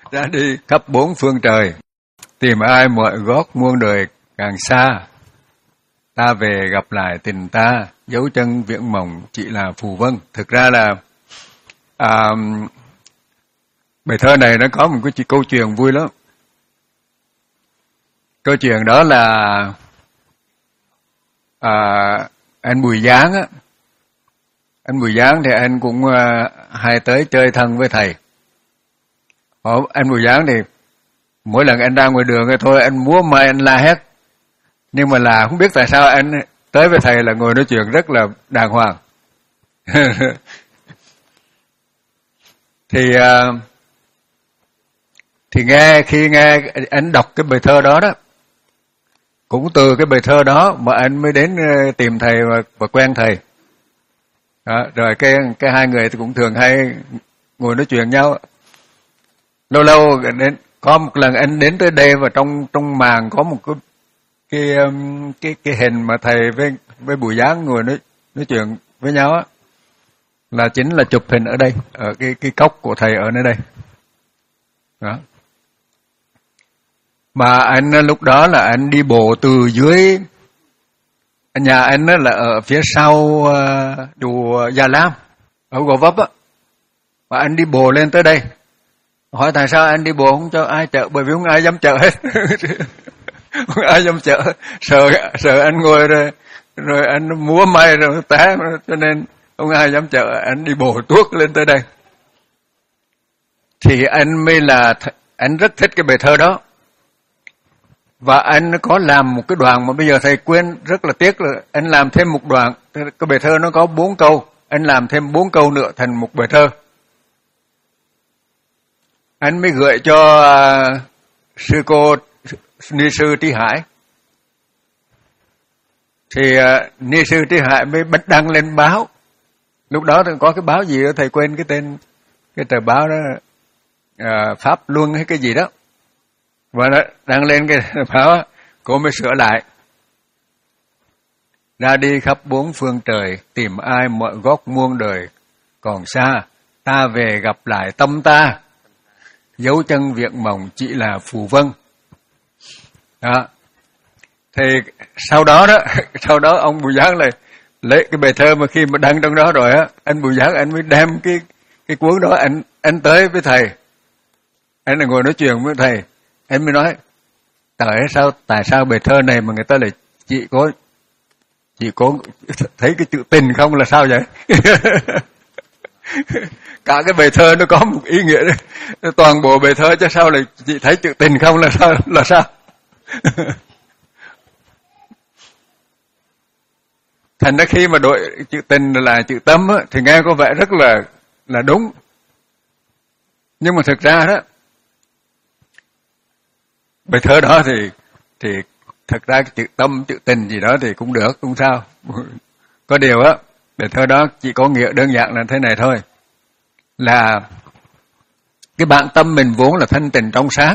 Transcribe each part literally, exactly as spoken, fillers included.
Ra đi khắp bốn phương trời, tìm ai mọi gót muôn đời càng xa. Ta về gặp lại tình ta, dấu chân viễn mộng chỉ là phù vân. Thực ra là à, bài thơ này nó có một cái câu chuyện vui lắm. Câu chuyện đó là à, anh Bùi Giáng á, anh Bùi Giáng thì anh cũng uh, hay tới chơi thân với thầy. Ở, anh Bùi Giáng thì mỗi lần anh ra ngoài đường thì thôi anh múa mai anh la hét, nhưng mà là không biết tại sao anh tới với thầy là ngồi nói chuyện rất là đàng hoàng. thì uh, thì nghe khi nghe anh đọc cái bài thơ đó đó, cũng từ cái bài thơ đó mà anh mới đến tìm thầy và, và quen thầy. Đó, rồi cái cái hai người thì cũng thường hay ngồi nói chuyện nhau. Lâu lâu đến có một lần anh đến tới đây và trong trong màn có một cái cái cái cái hình mà thầy với với Bùi Giáng ngồi nói nói chuyện với nhau á, là chính là chụp hình ở đây, ở cái cái cốc của thầy ở nơi đây. Đó. Mà anh lúc đó là anh đi bộ từ dưới nhà anh đó là ở phía sau chùa Già Lam ở Gò Vấp á, mà anh đi bộ lên tới đây. Hỏi tại sao anh đi bộ không cho ai chở, bởi vì không ai dám chở hết. Không ai dám chở, sợ sợ anh ngồi rồi rồi anh múa may rồi té, cho nên không ai dám chở, anh đi bộ tuốt lên tới đây. Thì anh mới là anh rất thích cái bài thơ đó. Và anh có làm một cái đoạn mà bây giờ thầy quên, rất là tiếc là anh làm thêm một đoạn. Cái bài thơ nó có bốn câu, anh làm thêm bốn câu nữa thành một bài thơ. Anh mới gửi cho uh, sư cô Ni sư Trí Hải. Thì uh, Ni sư Trí Hải mới bắt đăng lên báo. Lúc đó thì có cái báo gì đó thầy quên cái tên, cái tờ báo đó, uh, Pháp Luân hay cái gì đó. Và nó đăng lên cái báo, cô mới sửa lại. Ra đi khắp bốn phương trời, tìm ai mọi góc muôn đời còn xa. Ta về gặp lại tâm ta, dấu chân viễn mộng chỉ là phù vân. Đó. Thì sau đó đó, sau đó ông Bùi Giáng lại lấy cái bài thơ mà khi mà đăng trong đó rồi á, anh Bùi Giáng anh mới đem cái cái cuốn đó anh anh tới với thầy. Anh là ngồi nói chuyện với thầy. Anh mới nói, tại sao tại sao bài thơ này mà người ta lại chỉ có chỉ có thấy cái chữ tình không là sao vậy? Cả cái bài thơ nó có một ý nghĩa đấy. Toàn bộ bài thơ chứ sao lại chỉ thấy chữ tình không là sao là sao? Thành ra khi mà đội chữ tình là chữ tâm á, thì nghe có vẻ rất là là đúng. Nhưng mà thực ra đó, bài thơ đó thì thì thật ra chữ tâm, chữ tình gì đó thì cũng được, không sao. Có điều á, bài thơ đó chỉ có nghĩa đơn giản là thế này thôi. Là cái bản tâm mình vốn là thanh tịnh trong sáng.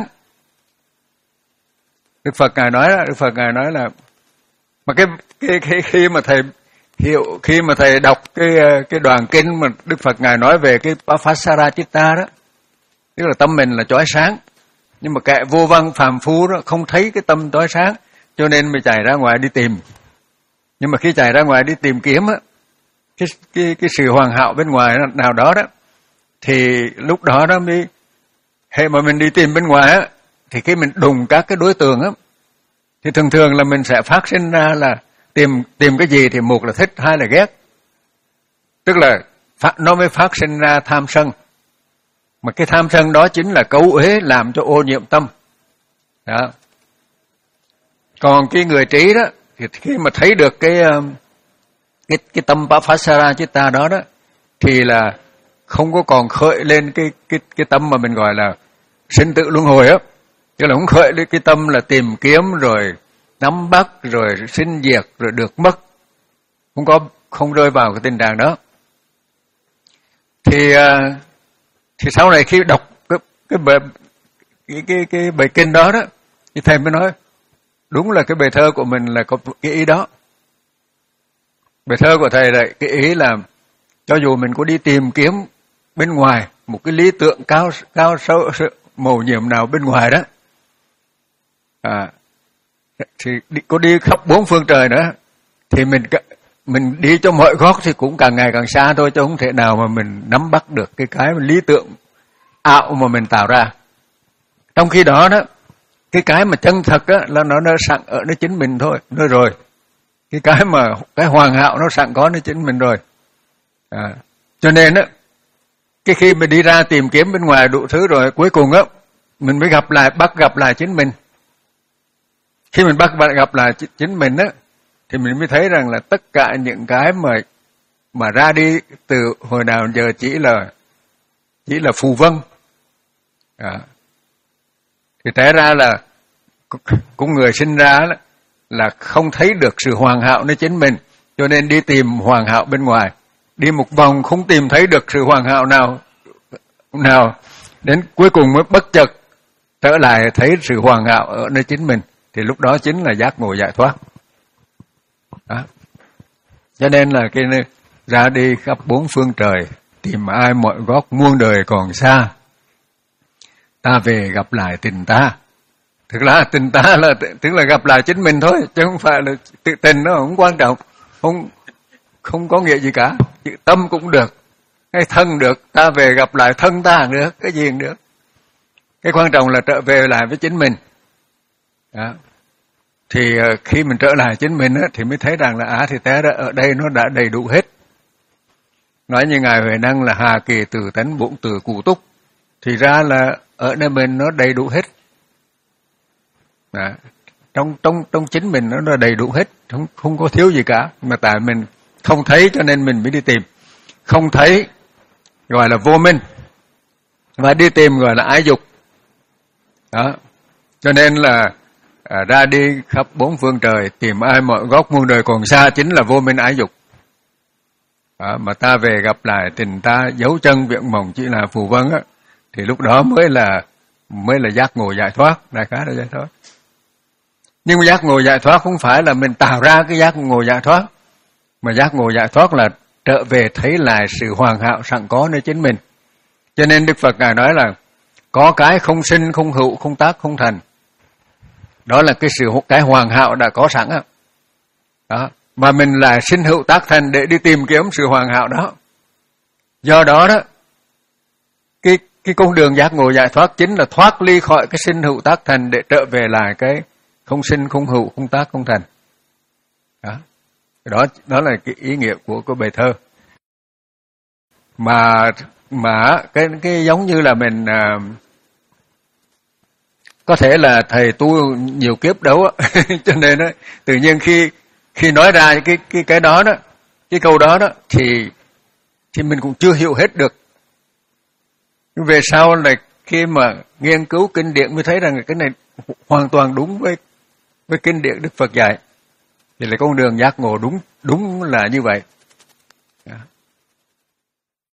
Đức Phật Ngài nói đó, Đức Phật Ngài nói là mà cái cái, cái khi mà thầy hiểu, khi mà thầy đọc cái cái đoạn kinh mà Đức Phật Ngài nói về cái Pasara Chitta đó, tức là tâm mình là chói sáng. Nhưng mà kẻ vô văn phàm phu đó không thấy cái tâm chói sáng, cho nên mới chạy ra ngoài đi tìm. Nhưng mà khi chạy ra ngoài đi tìm kiếm á, cái cái cái sự hoàn hảo bên ngoài nào đó đó, thì lúc đó đó mới hệ mà mình đi tìm bên ngoài á, thì khi mình đụng các cái đối tượng á, thì thường thường là mình sẽ phát sinh ra là tìm tìm cái gì thì một là thích, hai là ghét. Tức là phát, nó mới phát sinh ra tham sân. Mà cái tham sân đó chính là cấu uế làm cho ô nhiễm tâm. Đó. Còn cái người trí đó, thì khi mà thấy được cái cái cái tâm Pasara Chitta đó đó, thì là không có còn khởi lên cái cái cái tâm mà mình gọi là sinh tử luân hồi á. Tức là không khởi lên cái tâm là tìm kiếm rồi nắm bắt rồi sinh diệt rồi được mất. Không có không rơi vào cái tình trạng đó. Thì thì sau này khi đọc cái cái bài cái cái cái bài kinh đó đó, thì thầy mới nói đúng là cái bài thơ của mình là có cái ý đó. Bài thơ của thầy là cái ý là cho dù mình có đi tìm kiếm bên ngoài một cái lý tưởng cao cao sâu mầu nhiệm nào bên ngoài đó, à, thì đi, có đi khắp bốn phương trời nữa, thì mình mình đi cho mọi góc thì cũng càng ngày càng xa thôi, chứ không thể nào mà mình nắm bắt được cái cái lý tưởng ảo mà mình tạo ra. Trong khi đó đó, cái cái mà chân thật á là nó nó sẵn ở nó chính mình thôi, nó rồi. Cái cái mà cái hoàn hảo nó sẵn có nó chính mình rồi. À, cho nên á, cái khi mình đi ra tìm kiếm bên ngoài đủ thứ rồi, cuối cùng á mình mới gặp lại bắt gặp lại chính mình. Khi mình bắt gặp lại chính mình á, thì mình mới thấy rằng là tất cả những cái mà mà ra đi từ hồi nào giờ chỉ là chỉ là phù vân. À, thì té ra là cũng người sinh ra là, là không thấy được sự hoàn hảo nơi chính mình, cho nên đi tìm hoàn hảo bên ngoài, đi một vòng không tìm thấy được sự hoàn hảo nào nào, đến cuối cùng mới bất chợt trở lại thấy sự hoàn hảo ở nơi chính mình, thì lúc đó chính là giác ngộ giải thoát. Đó. Cho nên là cái ra đi khắp bốn phương trời, tìm ai mọi góc muôn đời còn xa, ta về gặp lại tình ta. Thực ra tình ta là tức là gặp lại chính mình thôi, chứ không phải là tự tình nó không quan trọng, không không có nghĩa gì cả. Chữ tâm cũng được, hay thân được, ta về gặp lại thân ta cũng được, cái gì cũng được. Cái quan trọng là trở về lại với chính mình. Đó. Thì khi mình trở lại chính mình á, thì mới thấy rằng là á thì té ra ở đây nó đã đầy đủ hết. Nói như Ngài Huệ Năng là hà kỳ từ tánh bổn từ cụ túc, thì ra là ở nơi mình nó đầy đủ hết. Đó. Trong trong trong chính mình nó là đầy đủ hết, không không có thiếu gì cả, mà tại mình không thấy cho nên mình mới đi tìm. Không thấy gọi là vô minh, và đi tìm gọi là ái dục. Đó. Cho nên là à, ra đi khắp bốn phương trời, tìm ai mọi góc muôn đời còn xa, chính là vô minh ái dục. Đó, mà ta về gặp lại tình ta, dấu chân viện mộng chỉ là phù vân á, thì lúc đó mới là mới là giác ngộ giải thoát, đại khái là giải thoát. Nhưng mà giác ngộ giải thoát không phải là mình tạo ra cái giác ngộ giải thoát, mà giác ngộ giải thoát là trở về thấy lại sự hoàn hảo sẵn có nơi chính mình. Cho nên Đức Phật Ngài nói là có cái không sinh, không hữu, không tác, không thành. Đó là cái sự cái hoàn hảo đã có sẵn á. Đó. Mà mình là sinh hữu tác thành để đi tìm kiếm sự hoàn hảo đó. Do đó đó, cái cái con đường giác ngộ giải thoát chính là thoát ly khỏi cái sinh hữu tác thành để trở về lại cái không sinh, không hữu, không tác, không thành. Đó. Đó, đó là cái ý nghĩa của cái bài thơ. Mà mà cái cái giống như là mình à, có thể là thầy tu nhiều kiếp đâu á, cho nên đó, tự nhiên khi khi nói ra cái cái cái đó đó, cái câu đó đó thì thì mình cũng chưa hiểu hết được. Về sau là khi mà nghiên cứu kinh điển mới thấy rằng cái này hoàn toàn đúng với với kinh điển Đức Phật dạy. Thì là con đường giác ngộ đúng đúng là như vậy.